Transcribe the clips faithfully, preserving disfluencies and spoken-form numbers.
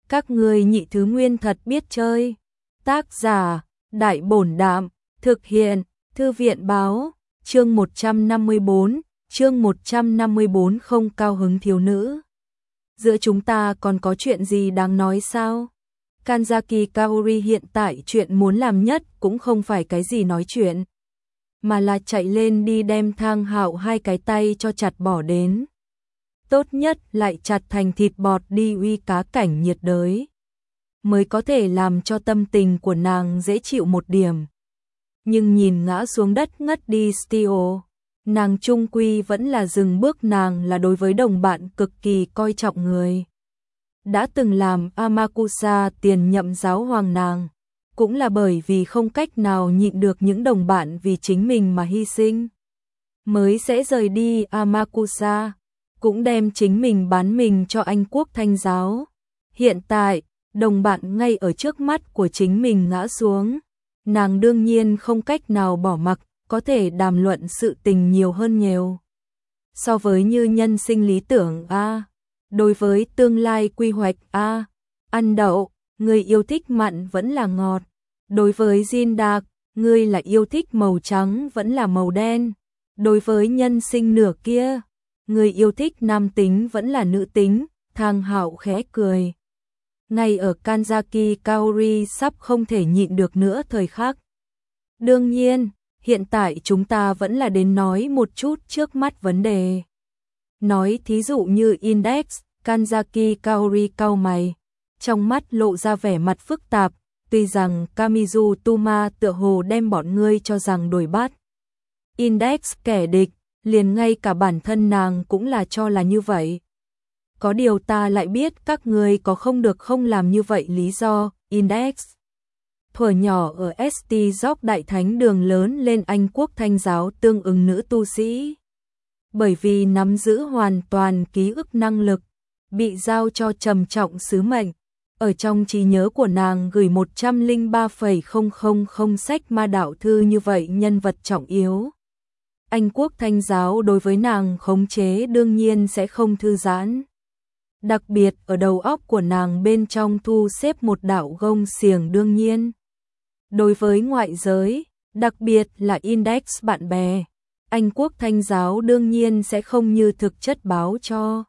Các ngươi nhị thứ nguyên thật biết chơi. Tác giả, Đại Bổn Đạm, thực hiện, Thư viện Báo, chương một trăm năm mươi bốn, chương một trăm năm mươi bốn không cao hứng thiếu nữ. Giữa chúng ta còn có chuyện gì đáng nói sao? Kanzaki Kaori hiện tại chuyện muốn làm nhất cũng không phải cái gì nói chuyện, mà là chạy lên đi đem Thang Hạo hai cái tay cho chặt bỏ đến. Tốt nhất lại chặt thành thịt bọt đi uy cá cảnh nhiệt đới, mới có thể làm cho tâm tình của nàng dễ chịu một điểm. Nhưng nhìn ngã xuống đất ngất đi Steel, nàng trung quy vẫn là dừng bước. Nàng là đối với đồng bạn cực kỳ coi trọng người. Đã từng làm Amakusa tiền nhậm giáo hoàng nàng, cũng là bởi vì không cách nào nhịn được những đồng bạn vì chính mình mà hy sinh, mới sẽ rời đi Amakusa, cũng đem chính mình bán mình cho Anh quốc Thanh giáo. Hiện tại, đồng bạn ngay ở trước mắt của chính mình ngã xuống, nàng đương nhiên không cách nào bỏ mặc, có thể đàm luận sự tình nhiều hơn nhiều. So với như nhân sinh lý tưởng a, đối với tương lai quy hoạch a, ăn đậu, người yêu thích mặn vẫn là ngọt. Đối với Jin Dark, ngươi là yêu thích màu trắng vẫn là màu đen. Đối với nhân sinh nửa kia, người yêu thích nam tính vẫn là nữ tính. Thang Hạo khẽ cười. Ngay ở Kanzaki Kaori sắp không thể nhịn được nữa thời khắc. Đương nhiên, hiện tại chúng ta vẫn là đến nói một chút trước mắt vấn đề. Nói thí dụ như Index, Kanzaki Kaori cau mày, trong mắt lộ ra vẻ mặt phức tạp, tuy rằng Kamizu Tuma tựa hồ đem bọn ngươi cho rằng đuổi bắt Index kẻ địch, liền ngay cả bản thân nàng cũng là cho là như vậy. Có điều ta lại biết các ngươi có không được không làm như vậy lý do. Index thuở nhỏ ở ét tê Dốc Đại Thánh Đường lớn lên Anh quốc Thanh giáo tương ứng nữ tu sĩ. Bởi vì nắm giữ hoàn toàn ký ức năng lực, bị giao cho trầm trọng sứ mệnh. Ở trong trí nhớ của nàng gửi một trăm lẻ ba phẩy không không không sách ma đạo thư như vậy nhân vật trọng yếu. Anh quốc Thanh giáo đối với nàng khống chế đương nhiên sẽ không thư giãn. Đặc biệt ở đầu óc của nàng bên trong thu xếp một đạo gông xiềng đương nhiên. Đối với ngoại giới, đặc biệt là Index bạn bè, Anh quốc Thanh giáo đương nhiên sẽ không như thực chất báo cho,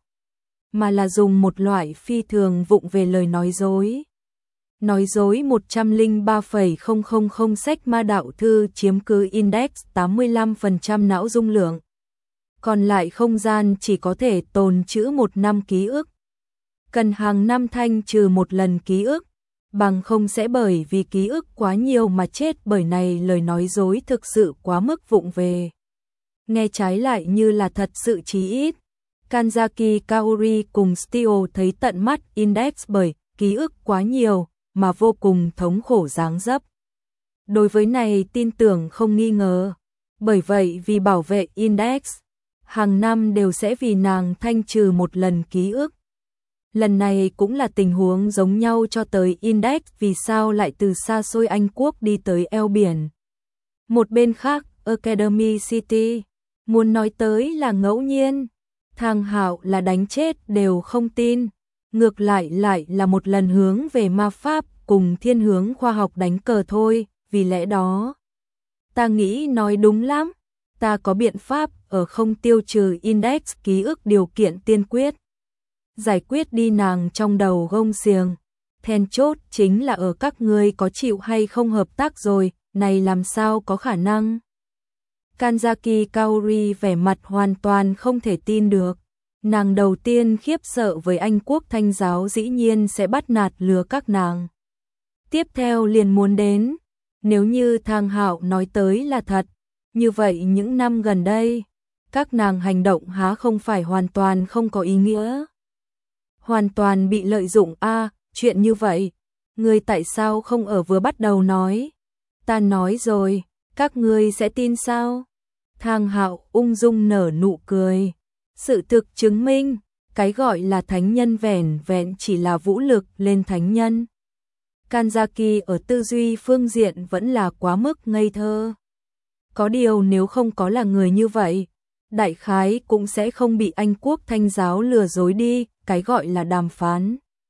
mà là dùng một loại phi thường vụng về lời nói dối. Nói dối một trăm lẻ ba phẩy không không không sách ma đạo thư chiếm cứ Index tám mươi lăm phần trăm não dung lượng. Còn lại không gian chỉ có thể tồn trữ một năm ký ức. Cần hàng năm thanh trừ một lần ký ức, bằng không sẽ bởi vì ký ức quá nhiều mà chết. Bởi này lời nói dối thực sự quá mức vụng về, nghe trái lại như là thật sự chí ít. Kanzaki Kaori cùng Steel thấy tận mắt Index bởi ký ức quá nhiều mà vô cùng thống khổ dáng dấp. Đối với này tin tưởng không nghi ngờ. Bởi vậy vì bảo vệ Index, hàng năm đều sẽ vì nàng thanh trừ một lần ký ức. Lần này cũng là tình huống giống nhau cho tới Index vì sao lại từ xa xôi Anh quốc đi tới eo biển. Một bên khác, Academy City, muốn nói tới là ngẫu nhiên. Thang Hạo là đánh chết đều không tin, ngược lại lại là một lần hướng về ma pháp cùng thiên hướng khoa học đánh cờ thôi. Vì lẽ đó, ta nghĩ nói đúng lắm, ta có biện pháp ở không tiêu trừ Index ký ức điều kiện tiên quyết. Giải quyết đi nàng trong đầu gông xiềng, then chốt chính là ở các ngươi có chịu hay không hợp tác rồi, này làm sao có khả năng. Kanzaki Kaori vẻ mặt hoàn toàn không thể tin được. Nàng đầu tiên khiếp sợ với Anh quốc Thanh giáo dĩ nhiên sẽ bắt nạt lừa các nàng. Tiếp theo liền muốn đến, nếu như Thang Hạo nói tới là thật, như vậy những năm gần đây, các nàng hành động há không phải hoàn toàn không có ý nghĩa. Hoàn toàn bị lợi dụng a à, chuyện như vậy, ngươi tại sao không ở vừa bắt đầu nói? Ta nói rồi, các ngươi sẽ tin sao? Thang Hạo ung dung nở nụ cười. Sự thực chứng minh, cái gọi là thánh nhân vẻn vẹn chỉ là vũ lực lên thánh nhân. Kanzaki ở tư duy phương diện vẫn là quá mức ngây thơ. Có điều nếu không có là người như vậy, đại khái cũng sẽ không bị Anh quốc Thanh giáo lừa dối đi. Cái gọi là đàm phán,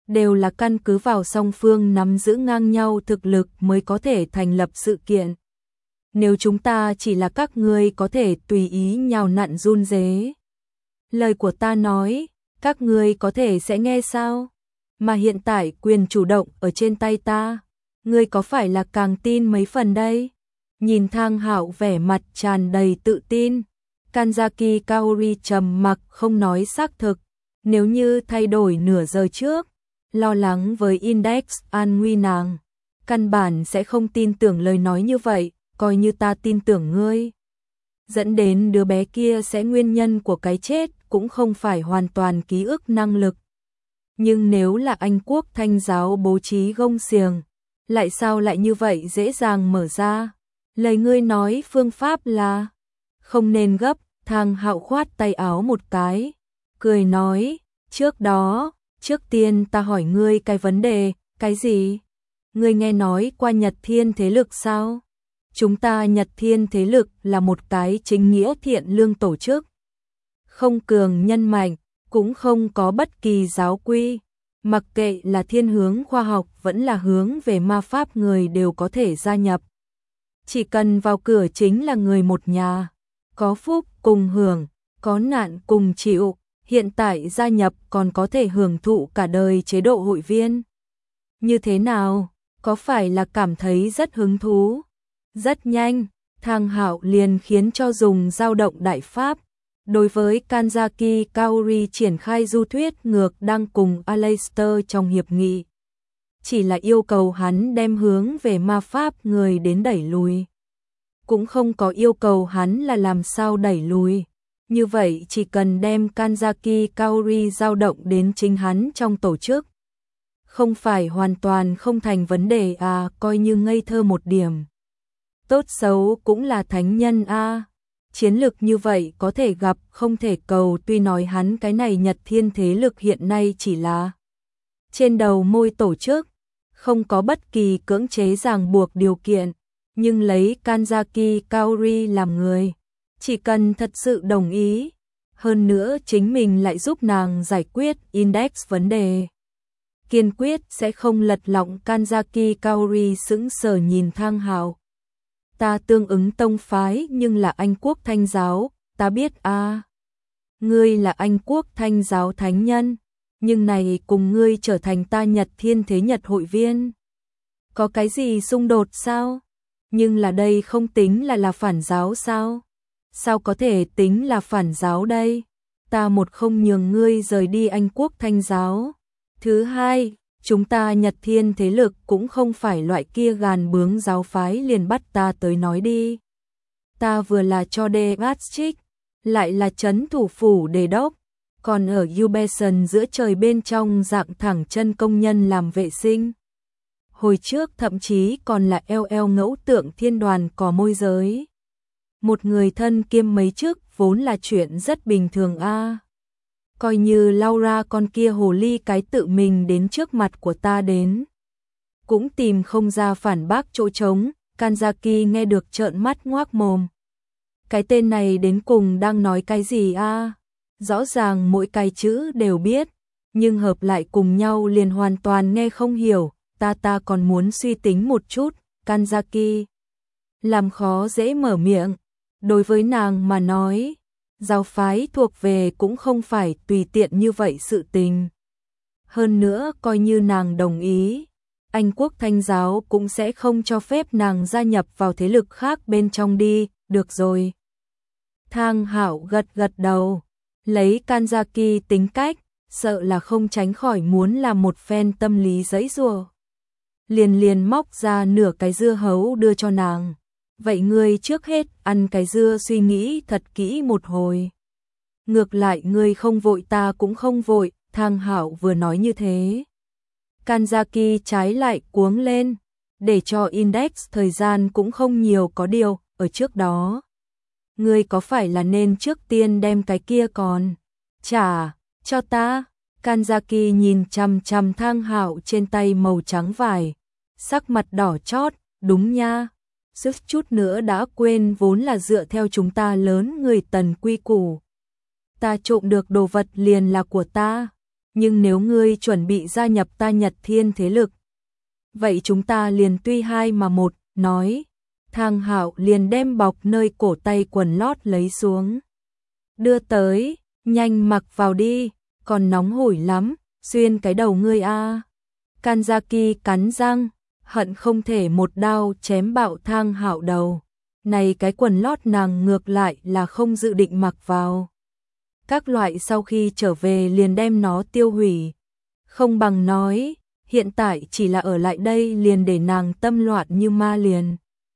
đều là căn cứ vào song phương nắm giữ ngang nhau thực lực mới có thể thành lập sự kiện. Nếu chúng ta chỉ là các ngươi có thể tùy ý nhào nặn run rế. Lời của ta nói, các ngươi có thể sẽ nghe sao? Mà hiện tại quyền chủ động ở trên tay ta, ngươi có phải là càng tin mấy phần đây? Nhìn Thang Hạo vẻ mặt tràn đầy tự tin, Kanzaki Kaori trầm mặc không nói xác thực, nếu như thay đổi nửa giờ trước, lo lắng với Index an nguy nàng, căn bản sẽ không tin tưởng lời nói như vậy, coi như ta tin tưởng ngươi. Dẫn đến đứa bé kia sẽ nguyên nhân của cái chết cũng không phải hoàn toàn ký ức năng lực. Nhưng nếu là Anh quốc Thanh giáo bố trí gông xiềng, lại sao lại như vậy dễ dàng mở ra? Lời ngươi nói phương pháp là không nên gấp. Thang Hạo khoát tay áo một cái, cười nói, trước đó, trước tiên ta hỏi ngươi cái vấn đề, cái gì? Ngươi nghe nói qua Nhật Thiên Thế Lực sao? Chúng ta Nhật Thiên Thế Lực là một cái chính nghĩa thiện lương tổ chức. Không cường nhân mạnh, cũng không có bất kỳ giáo quy. Mặc kệ là thiên hướng khoa học vẫn là hướng về ma pháp người đều có thể gia nhập. Chỉ cần vào cửa chính là người một nhà. Có phúc cùng hưởng, có nạn cùng chịu. Hiện tại gia nhập còn có thể hưởng thụ cả đời chế độ hội viên. Như thế nào? Có phải là cảm thấy rất hứng thú? Rất nhanh, Thang Hạo liền khiến cho dùng dao động đại pháp. Đối với Kanzaki Kaori triển khai du thuyết ngược đang cùng Aleister trong hiệp nghị. Chỉ là yêu cầu hắn đem hướng về ma pháp người đến đẩy lùi. Cũng không có yêu cầu hắn là làm sao đẩy lùi. Như vậy chỉ cần đem Kanzaki Kaori dao động đến chính hắn trong tổ chức. Không phải hoàn toàn không thành vấn đề à, coi như ngây thơ một điểm. Tốt xấu cũng là thánh nhân a. À. Chiến lực như vậy có thể gặp không thể cầu, tuy nói hắn cái này Nhật Thiên Thế Lực hiện nay chỉ là trên đầu môi tổ chức, không có bất kỳ cưỡng chế ràng buộc điều kiện, nhưng lấy Kanzaki Kaori làm người, chỉ cần thật sự đồng ý, hơn nữa chính mình lại giúp nàng giải quyết Index vấn đề. Kiên quyết sẽ không lật lọng. Kanzaki Kaori sững sờ nhìn Thang Hạo. Ta tương ứng tông phái nhưng là Anh quốc Thanh giáo, ta biết a. À. Ngươi là Anh quốc Thanh giáo thánh nhân, nhưng này cùng ngươi trở thành ta Nhật Thiên Thế Nhật hội viên. Có cái gì xung đột sao? Nhưng là đây không tính là là phản giáo sao? Sao có thể tính là phản giáo đây? Ta một không nhường ngươi rời đi Anh quốc Thanh giáo. Thứ hai, chúng ta Nhật Thiên Thế Lực cũng không phải loại kia gàn bướng giáo phái liền bắt ta tới nói đi. Ta vừa là cho đề bát trích, lại là trấn thủ phủ đề đốc, còn ở Ubeson giữa trời bên trong dạng thẳng chân công nhân làm vệ sinh. Hồi trước thậm chí còn là eo eo ngẫu tượng thiên đoàn cỏ môi giới. Một người thân kiêm mấy chức vốn là chuyện rất bình thường a. À. Coi như Laura con kia hồ ly cái tự mình đến trước mặt của ta đến. Cũng tìm không ra phản bác chỗ trống, Kanzaki nghe được trợn mắt ngoác mồm. Cái tên này đến cùng đang nói cái gì a? À? Rõ ràng mỗi cái chữ đều biết, nhưng hợp lại cùng nhau liền hoàn toàn nghe không hiểu, ta ta còn muốn suy tính một chút, Kanzaki. Làm khó dễ mở miệng, đối với nàng mà nói. Giáo phái thuộc về cũng không phải tùy tiện như vậy sự tình. Hơn nữa coi như nàng đồng ý, Anh quốc Thanh giáo cũng sẽ không cho phép nàng gia nhập vào thế lực khác bên trong đi, được rồi. Thang Hạo gật gật đầu, lấy Kanzaki tính cách, sợ là không tránh khỏi muốn làm một phen tâm lý giãy giụa. Liền liền móc ra nửa cái dưa hấu đưa cho nàng. Vậy ngươi trước hết ăn cái dưa suy nghĩ thật kỹ một hồi. Ngược lại ngươi không vội ta cũng không vội, Thang Hạo vừa nói như thế. Kanzaki trái lại cuống lên, để cho Index thời gian cũng không nhiều có điều, ở trước đó. Ngươi có phải là nên trước tiên đem cái kia còn trả cho ta? Kanzaki nhìn chằm chằm Thang Hạo trên tay màu trắng vải, sắc mặt đỏ chót, đúng nha. Sức chút nữa đã quên vốn là dựa theo chúng ta lớn người Tần quy củ. Ta trộm được đồ vật liền là của ta, nhưng nếu ngươi chuẩn bị gia nhập ta Nhật Thiên thế lực, vậy chúng ta liền tuy hai mà một, nói. Thang Hạo liền đem bọc nơi cổ tay quần lót lấy xuống. Đưa tới, nhanh mặc vào đi, còn nóng hổi lắm, xuyên cái đầu ngươi a. Kanzaki cắn răng, hận không thể một đao chém bạo Thang Hạo đầu. Này cái quần lót nàng ngược lại là không dự định mặc vào. Các loại sau khi trở về liền đem nó tiêu hủy. Không bằng nói, hiện tại chỉ là ở lại đây liền để nàng tâm loạn như ma liền.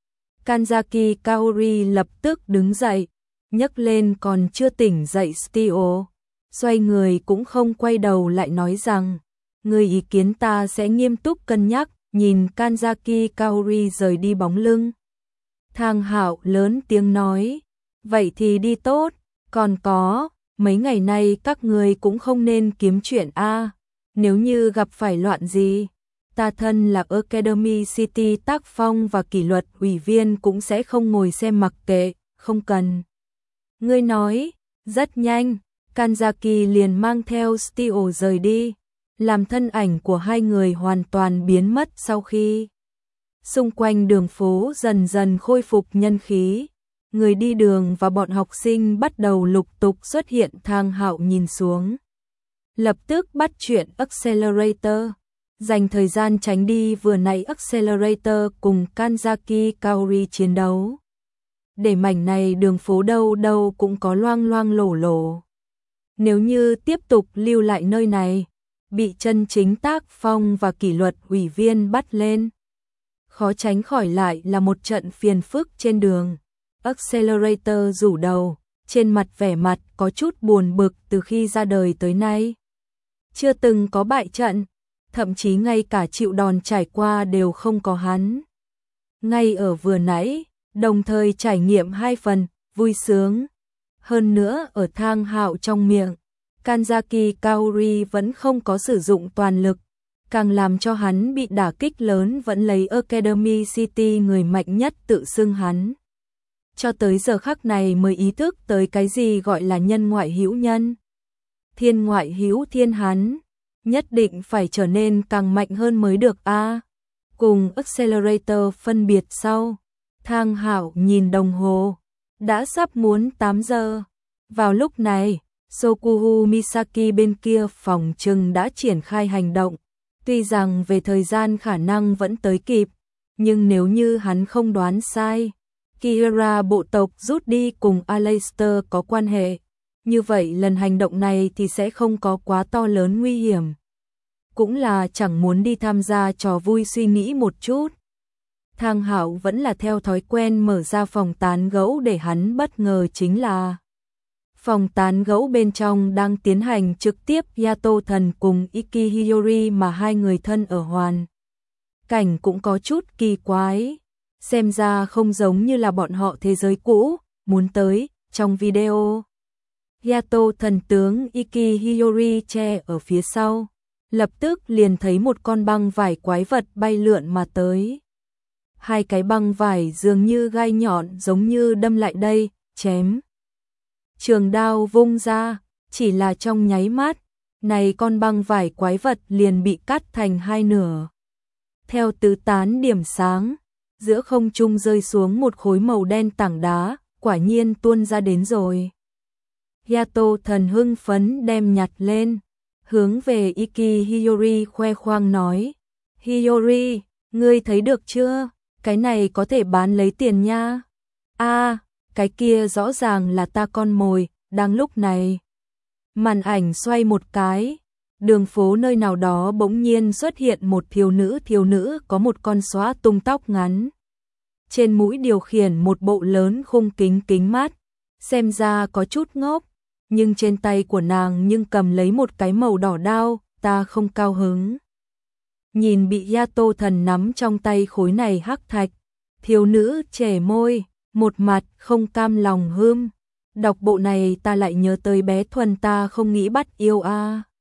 Kanzaki Kaori lập tức đứng dậy, nhấc lên còn chưa tỉnh dậy Steel, xoay người cũng không quay đầu lại nói rằng, người ý kiến ta sẽ nghiêm túc cân nhắc, nhìn Kanzaki Kaori rời đi bóng lưng. Thang Hạo lớn tiếng nói, vậy thì đi tốt, còn có, mấy ngày nay các người cũng không nên kiếm chuyện a. Nếu như gặp phải loạn gì, ta thân là Academy City tác phong và kỷ luật ủy viên cũng sẽ không ngồi xem mặc kệ, không cần. Ngươi nói, rất nhanh, Kanzaki liền mang theo Steel rời đi, làm thân ảnh của hai người hoàn toàn biến mất sau khi xung quanh đường phố dần dần khôi phục nhân khí. Người đi đường và bọn học sinh bắt đầu lục tục xuất hiện. Thang Hạo nhìn xuống, lập tức bắt chuyện Accelerator, dành thời gian tránh đi vừa nãy Accelerator cùng Kanzaki Kaori chiến đấu. Để mảnh này đường phố đâu đâu cũng có loang loang lổ lổ. Nếu như tiếp tục lưu lại nơi này, bị chân chính tác phong và kỷ luật ủy viên bắt lên, khó tránh khỏi lại là một trận phiền phức trên đường. Accelerator rủ đầu, trên mặt vẻ mặt có chút buồn bực từ khi ra đời tới nay. Chưa từng có bại trận, thậm chí ngay cả chịu đòn trải qua đều không có hắn. Ngay ở vừa nãy, đồng thời trải nghiệm hai phần, vui sướng. Hơn nữa ở Thang Hạo trong miệng, Kanzaki Kaori vẫn không có sử dụng toàn lực, càng làm cho hắn bị đả kích lớn vẫn lấy Academy City người mạnh nhất tự xưng hắn. Cho tới giờ khắc này mới ý thức tới cái gì gọi là nhân ngoại hữu nhân. Thiên ngoại hữu thiên hắn, nhất định phải trở nên càng mạnh hơn mới được a. Cùng Accelerator phân biệt sau, Thang Hạo nhìn đồng hồ, đã sắp muốn tám giờ. Vào lúc này, Sokuhu Misaki bên kia phòng trừng đã triển khai hành động. Tuy rằng về thời gian khả năng vẫn tới kịp, nhưng nếu như hắn không đoán sai, Kihara bộ tộc rút đi cùng Aleister có quan hệ, như vậy lần hành động này thì sẽ không có quá to lớn nguy hiểm. Cũng là chẳng muốn đi tham gia trò vui suy nghĩ một chút. Thang Hạo vẫn là theo thói quen mở ra phòng tán gẫu để hắn bất ngờ chính là phòng tán gẫu bên trong đang tiến hành trực tiếp Yato thần cùng Iki Hiyori mà hai người thân ở hoàn. Cảnh cũng có chút kỳ quái, xem ra không giống như là bọn họ thế giới cũ, muốn tới, trong video. Yato thần tướng Iki Hiyori che ở phía sau, lập tức liền thấy một con băng vải quái vật bay lượn mà tới. Hai cái băng vải dường như gai nhọn giống như đâm lại đây, chém. Trường đao vung ra, chỉ là trong nháy mắt, này con băng vải quái vật liền bị cắt thành hai nửa. Theo tứ tán điểm sáng, giữa không trung rơi xuống một khối màu đen tảng đá, quả nhiên tuôn ra đến rồi. Yato thần hưng phấn đem nhặt lên, hướng về Iki Hiyori khoe khoang nói, Hiyori, ngươi thấy được chưa, cái này có thể bán lấy tiền nha. A, cái kia rõ ràng là ta con mồi. Đang lúc này, màn ảnh xoay một cái, đường phố nơi nào đó bỗng nhiên xuất hiện một thiếu nữ thiếu nữ có một con xóa tung tóc ngắn. Trên mũi điều khiển một bộ lớn khung kính kính mát, xem ra có chút ngốc, nhưng trên tay của nàng nhưng cầm lấy một cái màu đỏ đao, ta không cao hứng. Nhìn bị Yato thần nắm trong tay khối này hắc thạch, thiếu nữ chẻ môi, một mặt không cam lòng hưm. Đọc bộ này ta lại nhớ tới bé Thuần ta không nghĩ bắt yêu a.